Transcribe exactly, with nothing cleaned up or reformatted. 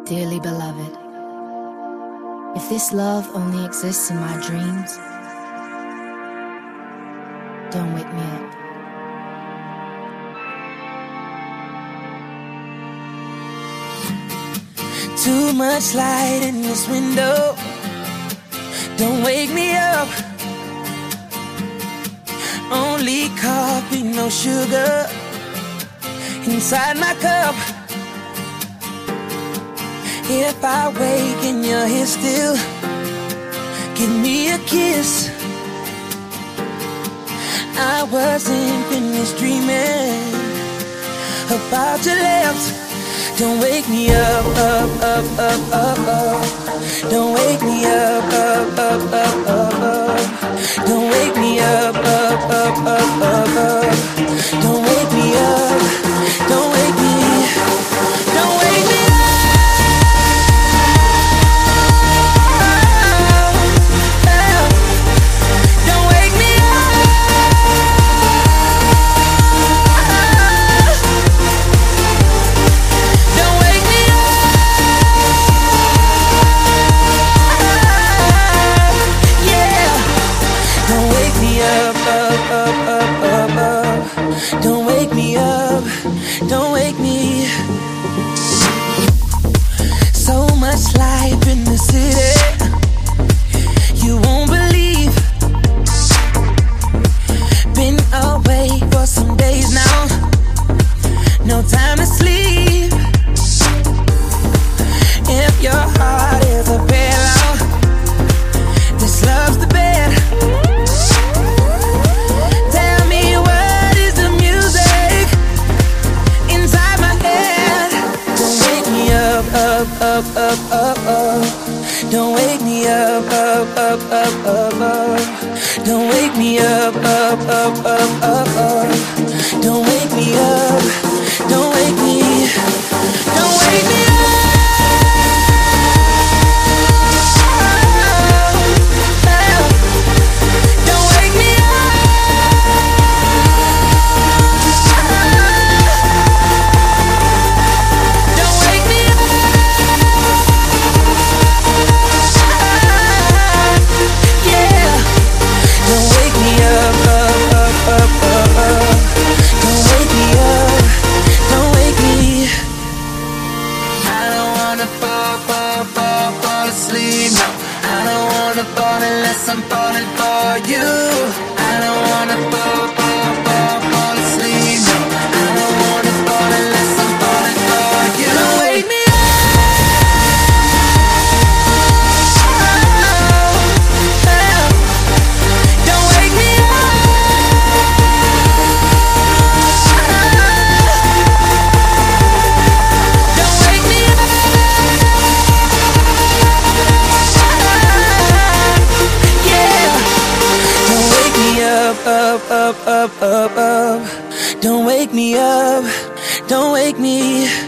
Dearly beloved, if this love only exists in my dreams, don't wake me up. Too much light in this window, don't wake me up. Only coffee, no sugar inside my cup. If I wake and you're here still, give me a kiss. I wasn't finished dreaming about your lips. Don't wake me up, up, up, up, up, up. Don't wake me up, up, up, up, up, up. Don't wake me up, up, up, up, up, up. Don't wake me up, don't wake me, don't wake me up. Don't wake me up, don't wake me. So much life in the city, you won't believe. Been away for some days now, no time to sleep. If your heart is a pillow, this love's the bed. Up, up, up, up, up. Don't wake me up, up, up, up, up, up. Don't wake me up, up, up, up, up, up. Don't wake me up, don't wake me, don't wake me up. Unless I'm falling for you, I don't wanna fall, fall, fall, fall asleep. No, I don't wanna fall unless I'm falling for you. Don't wake me up. Don't wake me up. Don't wake me up. Up, up, up, up, up. Don't wake me up, don't wake me.